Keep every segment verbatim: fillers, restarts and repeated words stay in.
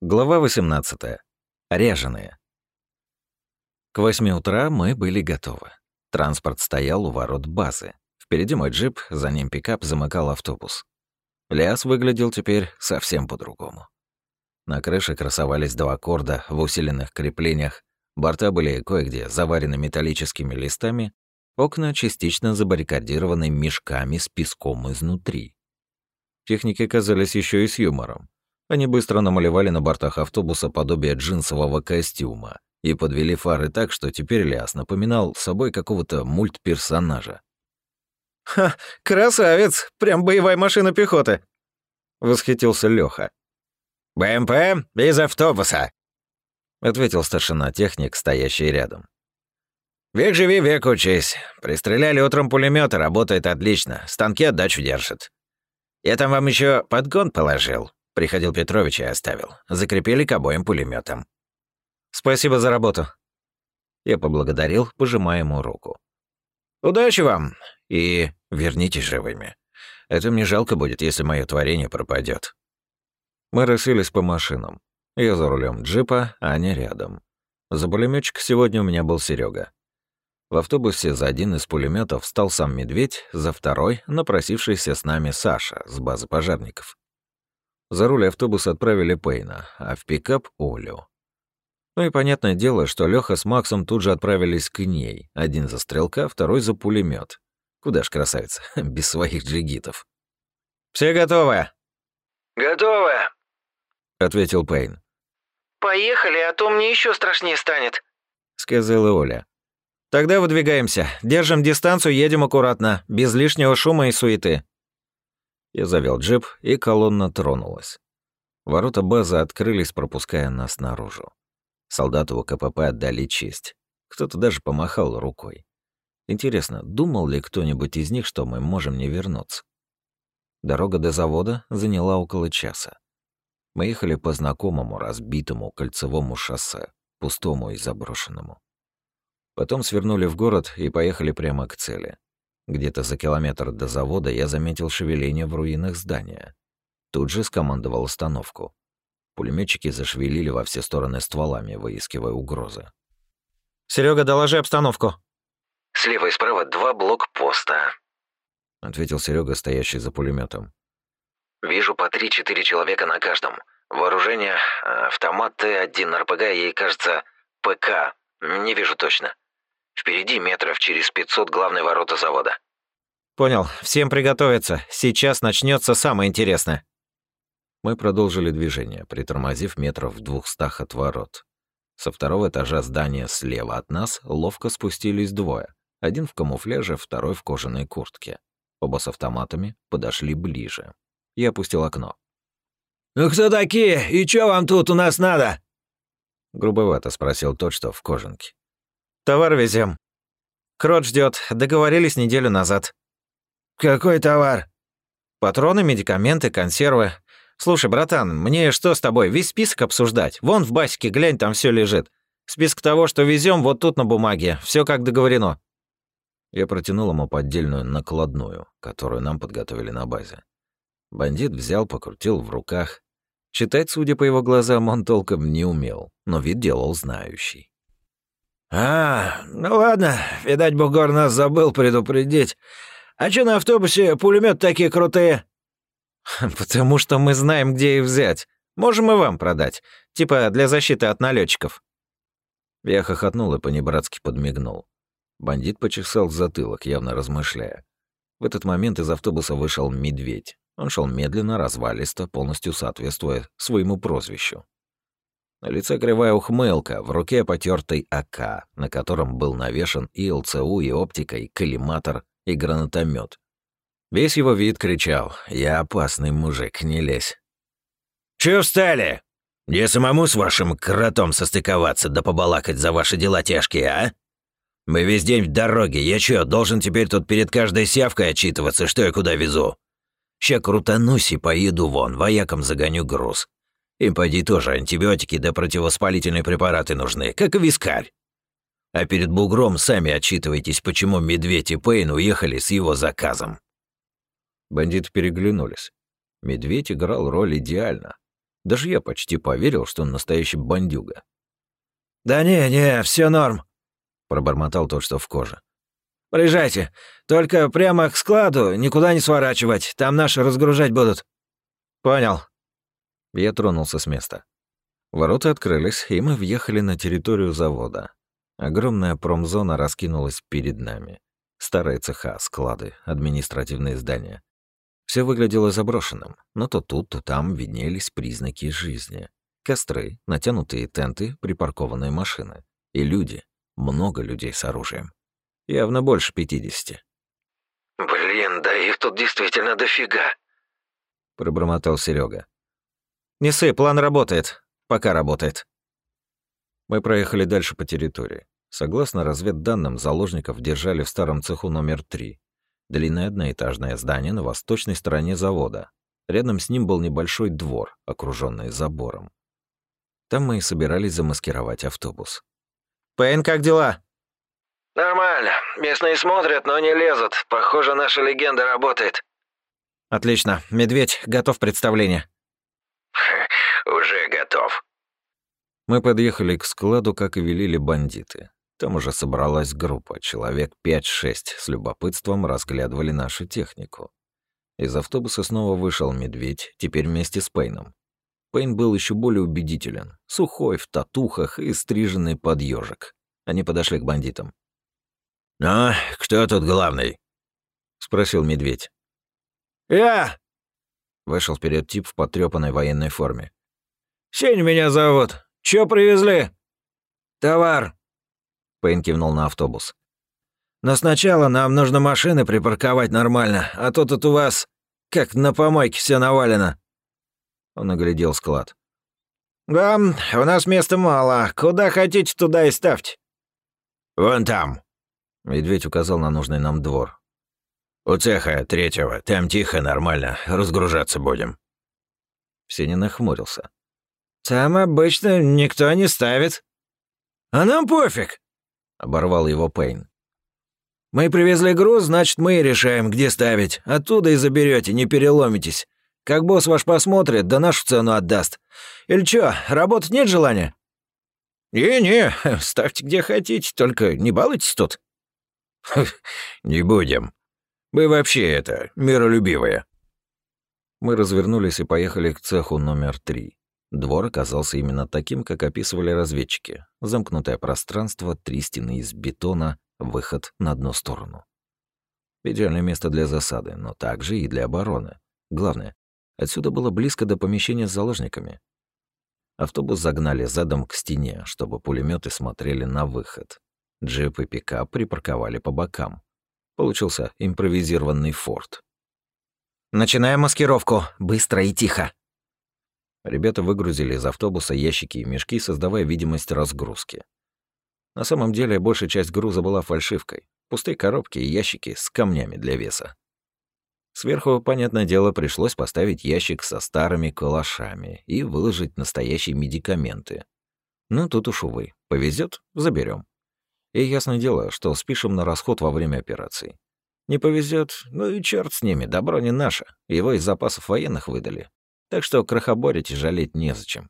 Глава восемнадцатая. Ряженые. К восьми утра мы были готовы. Транспорт стоял у ворот базы. Впереди мой джип, за ним пикап замыкал автобус. Лиас выглядел теперь совсем по-другому. На крыше красовались два корда в усиленных креплениях, борта были кое-где заварены металлическими листами, окна частично забаррикадированы мешками с песком изнутри. Техники казались еще и с юмором. Они быстро намалевали на бортах автобуса подобие джинсового костюма и подвели фары так, что теперь Лиас напоминал собой какого-то мультперсонажа. «Ха, красавец! Прям боевая машина пехоты!» — восхитился Лёха. «БМП из автобуса!» — ответил старшина-техник, стоящий рядом. «Век живи, век учись. Пристреляли утром пулемёта, работает отлично. Станки отдачу держат. Я там вам ещё подгон положил. Приходил Петрович и оставил. Закрепили к обоим пулемётам». «Спасибо за работу». Я поблагодарил, пожимая ему руку. «Удачи вам и вернитесь живыми. Это мне жалко будет, если моё творение пропадёт». Мы расселись по машинам. Я за рулем джипа, Аня рядом. За пулемётчик сегодня у меня был Серега. В автобусе за один из пулемётов встал сам Медведь, за второй — напросившийся с нами Саша с базы пожарников. За руль автобуса отправили Пейна, а в пикап — Олю. Ну и понятное дело, что Лёха с Максом тут же отправились к ней. Один за стрелка, второй за пулемёт. Куда ж, красавица, без своих джигитов. «Все готовы?» «Готовы», — ответил Пейн. «Поехали, а то мне еще страшнее станет», — сказала Оля. «Тогда выдвигаемся. Держим дистанцию, едем аккуратно, без лишнего шума и суеты». Я завел джип, и колонна тронулась. Ворота базы открылись, пропуская нас наружу. Солдаты у КПП отдали честь. Кто-то даже помахал рукой. Интересно, думал ли кто-нибудь из них, что мы можем не вернуться? Дорога до завода заняла около часа. Мы ехали по знакомому разбитому кольцевому шоссе, пустому и заброшенному. Потом свернули в город и поехали прямо к цели. Где-то за километр до завода я заметил шевеление в руинах здания. Тут же скомандовал остановку. Пулемётчики зашевелили во все стороны стволами, выискивая угрозы. «Серёга, доложи обстановку». «Слева и справа два блокпоста», — ответил Серега, стоящий за пулемётом. «Вижу по три-четыре человека на каждом. Вооружение, автомат Т один, РПГ и, кажется, ПК. Не вижу точно. Впереди метров через пятьсот главные ворота завода». «Понял. Всем приготовиться. Сейчас начнется самое интересное». Мы продолжили движение, притормозив метров в двухстах от ворот. Со второго этажа здания слева от нас ловко спустились двое. Один в камуфляже, второй в кожаной куртке. Оба с автоматами подошли ближе. Я опустил окно. «Ну кто такие? И чё вам тут у нас надо?» Грубовато спросил тот, что в кожанке. «Товар везем. Крот ждет. Договорились неделю назад». «Какой товар?» «Патроны, медикаменты, консервы. Слушай, братан, мне что с тобой, весь список обсуждать? Вон в басике, глянь, там все лежит. Список того, что везем, вот тут на бумаге. Все как договорено». Я протянул ему поддельную накладную, которую нам подготовили на базе. Бандит взял, покрутил в руках. Читать, судя по его глазам, он толком не умел, но вид делал знающий. «А, ну ладно, видать, бугор нас забыл предупредить. А чё на автобусе пулемёты такие крутые?» «Потому что мы знаем, где их взять. Можем и вам продать. Типа для защиты от налетчиков». Я хохотнул и понебратски подмигнул. Бандит почесал затылок, явно размышляя. В этот момент из автобуса вышел Медведь. Он шел медленно, развалисто, полностью соответствуя своему прозвищу. На лице кривая ухмылка, в руке потертый АК, на котором был навешан и ЛЦУ, и оптика, и коллиматор, и гранатомет. Весь его вид кричал: «Я опасный мужик, не лезь». «Чё встали? Мне самому с вашим кротом состыковаться да побалакать за ваши дела тяжкие, а? Мы весь день в дороге, я чё, должен теперь тут перед каждой сявкой отчитываться, что я куда везу? Ща крутанусь и поеду вон, воякам загоню груз. Им, поди, тоже антибиотики да противовоспалительные препараты нужны, как и вискарь. А перед бугром сами отчитывайтесь, почему Медведь и Пейн уехали с его заказом». Бандиты переглянулись. Медведь играл роль идеально. Даже я почти поверил, что он настоящий бандюга. «Да не, не, все норм», — пробормотал тот, что в коже. «Приезжайте. Только прямо к складу, никуда не сворачивать. Там наши разгружать будут». «Понял». Я тронулся с места. Ворота открылись, и мы въехали на территорию завода. Огромная промзона раскинулась перед нами. Старые цеха, склады, административные здания. Все выглядело заброшенным, но то тут, то там виднелись признаки жизни. Костры, натянутые тенты, припаркованные машины. И люди. Много людей с оружием. Явно больше пятидесяти. «Блин, да их тут действительно дофига», — пробормотал Серега. «Не ссы, план работает. Пока работает». Мы проехали дальше по территории. Согласно разведданным, заложников держали в старом цеху номер три. Длинное одноэтажное здание на восточной стороне завода. Рядом с ним был небольшой двор, окружённый забором. Там мы и собирались замаскировать автобус. «Пейн, как дела?» «Нормально. Местные смотрят, но не лезут. Похоже, наша легенда работает». «Отлично. Медведь, готов представление». «Уже готов». Мы подъехали к складу, как и велели бандиты. Там уже собралась группа, человек пять-шесть, с любопытством разглядывали нашу технику. Из автобуса снова вышел медведь, теперь вместе с Пейном. Пейн был еще более убедителен, сухой, в татухах и стриженный под ёжик. Они подошли к бандитам. «Ну, кто тут главный?» — спросил медведь. «Я!» — вышел вперед тип в потрёпанной военной форме. «Сень меня зовут. Чё привезли?» «Товар». Пейн кивнул на автобус. «Но сначала нам нужно машины припарковать нормально, а то тут у вас как на помойке все навалено». Он оглядел склад. «Да, у нас места мало. Куда хотите, туда и ставьте». «Вон там». Медведь указал на нужный нам двор. «У цеха третьего. Там тихо, нормально. Разгружаться будем». Сеня нахмурился. «Там обычно никто не ставит». «А нам пофиг», — оборвал его Пейн. «Мы привезли груз, значит, мы и решаем, где ставить. Оттуда и заберете, не переломитесь. Как босс ваш посмотрит, да нашу цену отдаст. Или чё, работать нет желания?» «Не-не, ставьте где хотите, только не балуйтесь тут». «Не будем. Мы вообще это, миролюбивые». Мы развернулись и поехали к цеху номер три. Двор оказался именно таким, как описывали разведчики. Замкнутое пространство, три стены из бетона, выход на одну сторону. Идеальное место для засады, но также и для обороны. Главное, отсюда было близко до помещения с заложниками. Автобус загнали задом к стене, чтобы пулеметы смотрели на выход. Джип и пикап припарковали по бокам. Получился импровизированный форт. «Начинаем маскировку. Быстро и тихо». Ребята выгрузили из автобуса ящики и мешки, создавая видимость разгрузки. На самом деле, большая часть груза была фальшивкой. Пустые коробки и ящики с камнями для веса. Сверху, понятное дело, пришлось поставить ящик со старыми калашами и выложить настоящие медикаменты. Ну, тут уж, увы, повезет, заберем. И ясное дело, что спишем на расход во время операции. Не повезет, ну и черт с ними, добро не наше. Его из запасов военных выдали. Так что крохоборить и жалеть незачем.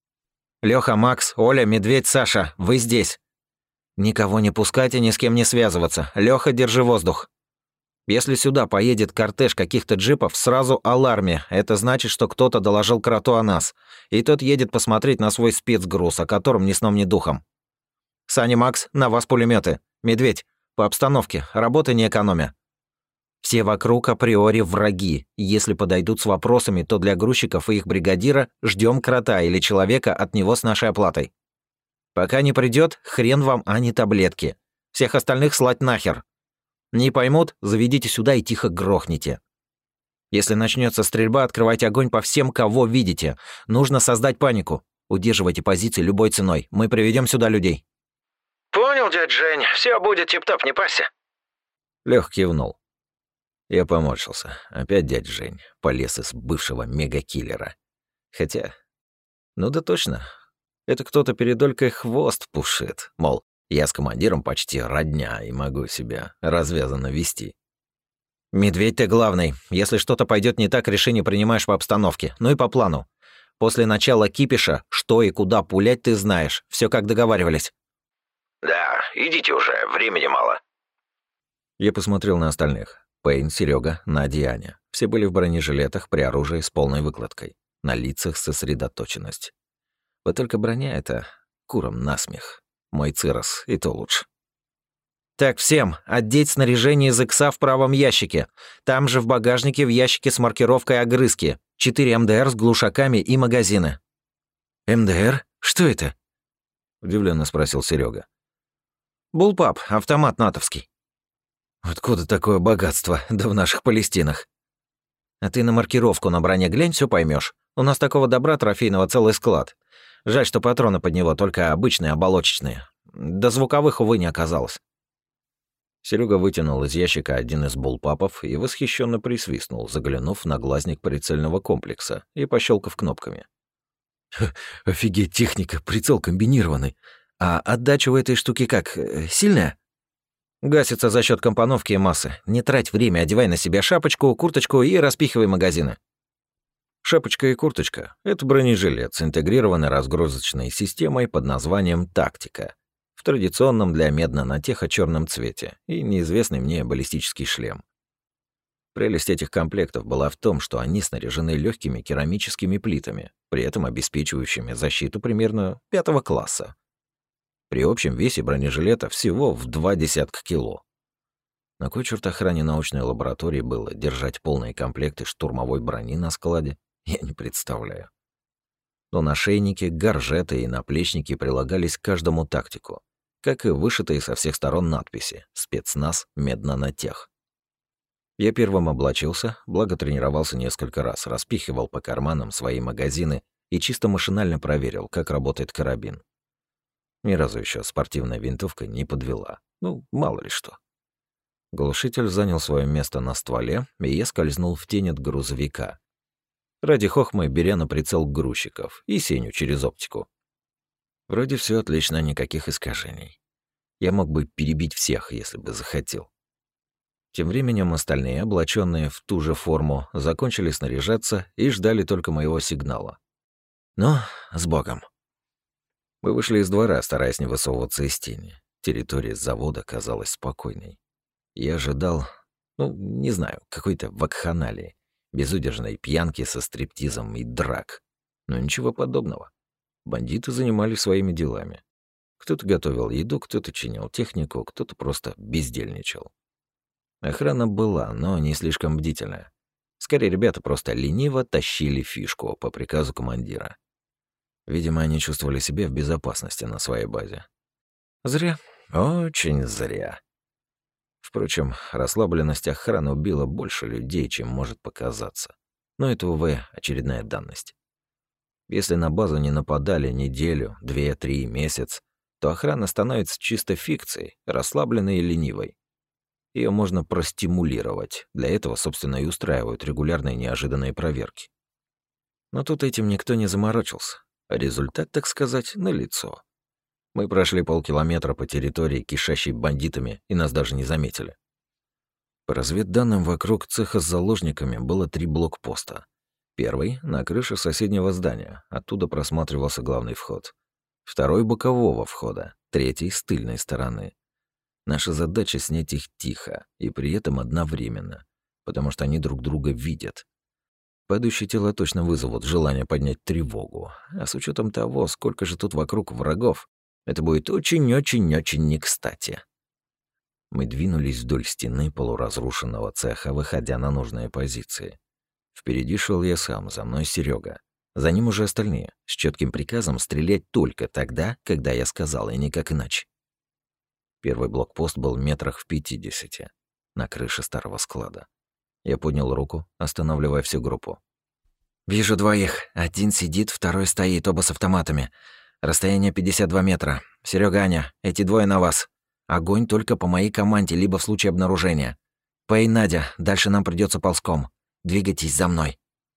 Лёха, Макс, Оля, Медведь, Саша, вы здесь. Никого не пускать и ни с кем не связываться. Лёха, держи воздух. Если сюда поедет кортеж каких-то джипов, сразу аларме. Это значит, что кто-то доложил кроту о нас. И тот едет посмотреть на свой спецгруз, о котором ни сном, ни духом. Саня, Макс, на вас пулеметы. Медведь, по обстановке, работы не экономя. Все вокруг априори враги. Если подойдут с вопросами, то для грузчиков и их бригадира ждем крота или человека от него с нашей оплатой. Пока не придет, хрен вам, а не таблетки. Всех остальных слать нахер. Не поймут, заведите сюда и тихо грохните. Если начнется стрельба, открывайте огонь по всем, кого видите. Нужно создать панику. Удерживайте позиции любой ценой. Мы приведем сюда людей. «Понял, дядь Жень, все будет тип-топ, не парься». Лёх кивнул. Я поморщился. Опять дядь Жень полез из бывшего мегакиллера. Хотя, ну да точно, это кто-то перед Олькой хвост пушит. Мол, я с командиром почти родня и могу себя развязанно вести. Медведь ты главный. Если что-то пойдет не так, решение принимаешь по обстановке. Ну и по плану. После начала кипиша, что и куда пулять ты знаешь. Все как договаривались». «Да, идите уже, времени мало». Я посмотрел на остальных. Пейн, Серега, Надя и Аня. Все были в бронежилетах при оружии с полной выкладкой. На лицах сосредоточенность. Вот только броня эта куром насмех. Мой Цирос и то лучше. «Так, всем, одеть снаряжение из икса в правом ящике. Там же в багажнике в ящике с маркировкой огрызки. Четыре МДР с глушаками и магазины». «МДР? Что это?» — удивленно спросил Серега. «Буллпап, автомат натовский». «Откуда такое богатство, да в наших Палестинах?» «А ты на маркировку на броне глянь, все поймешь. У нас такого добра трофейного целый склад. Жаль, что патроны под него только обычные, оболочечные. Да звуковых, увы, не оказалось». Серега вытянул из ящика один из буллпапов и восхищенно присвистнул, заглянув на глазник прицельного комплекса и пощелкав кнопками. «Офигеть, техника, прицел комбинированный. А отдача у этой штуки как, сильная?» «Гасится за счет компоновки и массы. Не трать время, одевай на себя шапочку, курточку и распихивай магазины». Шапочка и курточка — это бронежилет с интегрированной разгрузочной системой под названием «Тактика», в традиционном для медно-натеха черном цвете и неизвестный мне баллистический шлем. Прелесть этих комплектов была в том, что они снаряжены легкими керамическими плитами, при этом обеспечивающими защиту примерно пятого класса. При общем весе бронежилета всего в два десятка кило. На кой черт охране научной лаборатории было держать полные комплекты штурмовой брони на складе, я не представляю. Но нашейники, горжеты и наплечники прилагались к каждому тактику, как и вышитые со всех сторон надписи «Спецназ Меднонатех». Я первым облачился, благо тренировался несколько раз, распихивал по карманам свои магазины и чисто машинально проверил, как работает карабин. Ни разу еще спортивная винтовка не подвела. Ну, мало ли что. Глушитель занял свое место на стволе, и я скользнул в тень от грузовика. Ради хохмы беря на прицел грузчиков и Сеню через оптику. Вроде все отлично, никаких искажений. Я мог бы перебить всех, если бы захотел. Тем временем остальные, облаченные в ту же форму, закончили снаряжаться и ждали только моего сигнала. Ну, с Богом. Мы вышли из двора, стараясь не высовываться из тени. Территория завода казалась спокойной. Я ожидал, ну, не знаю, какой-то вакханалии, безудержной пьянки со стриптизом и драк. Но ничего подобного. Бандиты занимались своими делами. Кто-то готовил еду, кто-то чинил технику, кто-то просто бездельничал. Охрана была, но не слишком бдительная. Скорее, ребята просто лениво тащили фишку по приказу командира. Видимо, они чувствовали себя в безопасности на своей базе. Зря. Очень зря. Впрочем, расслабленность охраны убила больше людей, чем может показаться. Но это, увы, очередная данность. Если на базу не нападали неделю, две, три, месяц, то охрана становится чисто фикцией, расслабленной и ленивой. Ее можно простимулировать. Для этого, собственно, и устраивают регулярные неожиданные проверки. Но тут этим никто не заморочился. Результат, так сказать, налицо. Мы прошли полкилометра по территории, кишащей бандитами, и нас даже не заметили. По разведданным, вокруг цеха с заложниками было три блокпоста. Первый — на крыше соседнего здания, оттуда просматривался главный вход. Второй — бокового входа, третий — с тыльной стороны. Наша задача — снять их тихо, и при этом одновременно, потому что они друг друга видят. Падающие тела точно вызовут желание поднять тревогу, а с учетом того, сколько же тут вокруг врагов, это будет очень-очень-очень не кстати. Мы двинулись вдоль стены полуразрушенного цеха, выходя на нужные позиции. Впереди шел я сам, за мной Серега. За ним уже остальные, с четким приказом стрелять только тогда, когда я сказал, и никак иначе. Первый блокпост был метрах в пятидесяти, на крыше старого склада. Я поднял руку, останавливая всю группу. «Вижу двоих. Один сидит, второй стоит, оба с автоматами. Расстояние пятьдесят два метра. Серега, Аня, эти двое на вас. Огонь только по моей команде, либо в случае обнаружения. Пэй, Надя, дальше нам придется ползком. Двигайтесь за мной».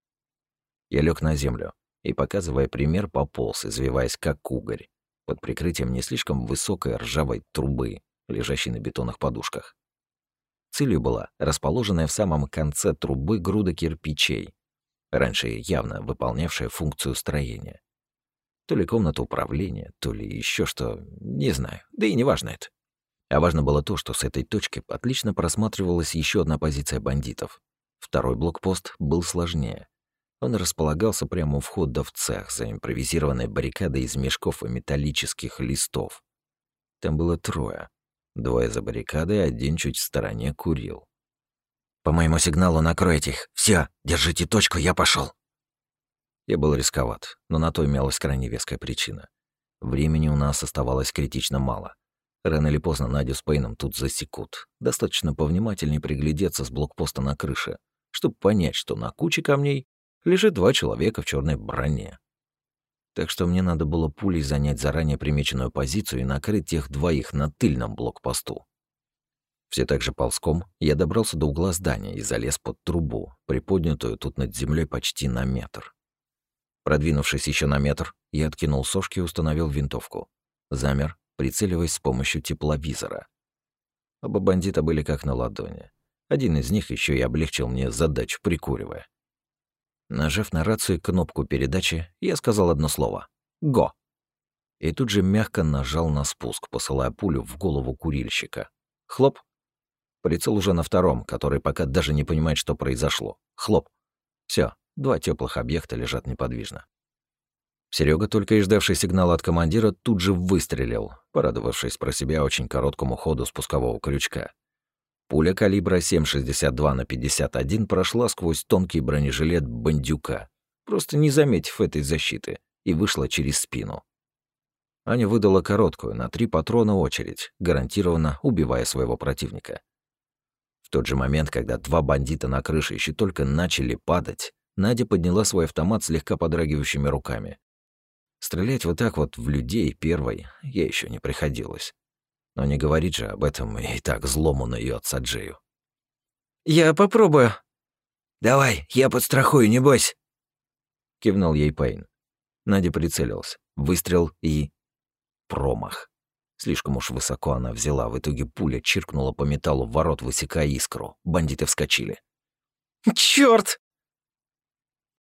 Я лег на землю и, показывая пример, пополз, извиваясь как угорь, под прикрытием не слишком высокой ржавой трубы, лежащей на бетонных подушках. Целью была расположенная в самом конце трубы груда кирпичей. раньше явно выполнявшая функцию строения. То ли комната управления, то ли еще что, не знаю, да и не важно это. А важно было то, что с этой точки отлично просматривалась еще одна позиция бандитов. Второй блокпост был сложнее. Он располагался прямо у входа в цех за импровизированной баррикадой из мешков и металлических листов. Там было трое. Двое за баррикадой, один чуть в стороне курил. «По моему сигналу накройте их. Все, держите точку, я пошел. Я был рисковат, но на то имелась крайне веская причина. Времени у нас оставалось критично мало. Рано или поздно Надю с Пейном тут засекут. Достаточно повнимательнее приглядеться с блокпоста на крыше, чтобы понять, что на куче камней лежит два человека в черной броне. Так что мне надо было пулей занять заранее примеченную позицию и накрыть тех двоих на тыльном блокпосту. Все так же ползком я добрался до угла здания и залез под трубу, приподнятую тут над землей почти на метр. Продвинувшись еще на метр, я откинул сошки и установил винтовку. Замер, прицеливаясь с помощью тепловизора. Оба бандита были как на ладони. Один из них еще и облегчил мне задачу, прикуривая. Нажав на рации кнопку передачи, я сказал одно слово «Го!» и тут же мягко нажал на спуск, посылая пулю в голову курильщика. Хлоп! Прицел уже на втором, который пока даже не понимает, что произошло. Хлоп! Все, два теплых объекта лежат неподвижно. Серега, только и ждавший сигнала от командира, тут же выстрелил, порадовавшись про себя очень короткому ходу спускового крючка. Пуля калибра семь шестьдесят два на пятьдесят один прошла сквозь тонкий бронежилет бандюка, просто не заметив этой защиты, и вышла через спину. Аня выдала короткую, на три патрона очередь, гарантированно убивая своего противника. В тот же момент, когда два бандита на крыше еще только начали падать, Надя подняла свой автомат слегка подрагивающими руками. Стрелять вот так вот в людей первой ей еще не приходилось. Но не говорит же об этом и так злому на её отца Джею. «Я попробую». «Давай, я подстрахую, не бойся», — кивнул ей Пейн. Надя прицелилась. Выстрел и... промах. Слишком уж высоко она взяла, в итоге пуля чиркнула по металлу ворот, высекая искру. Бандиты вскочили. «Чёрт!»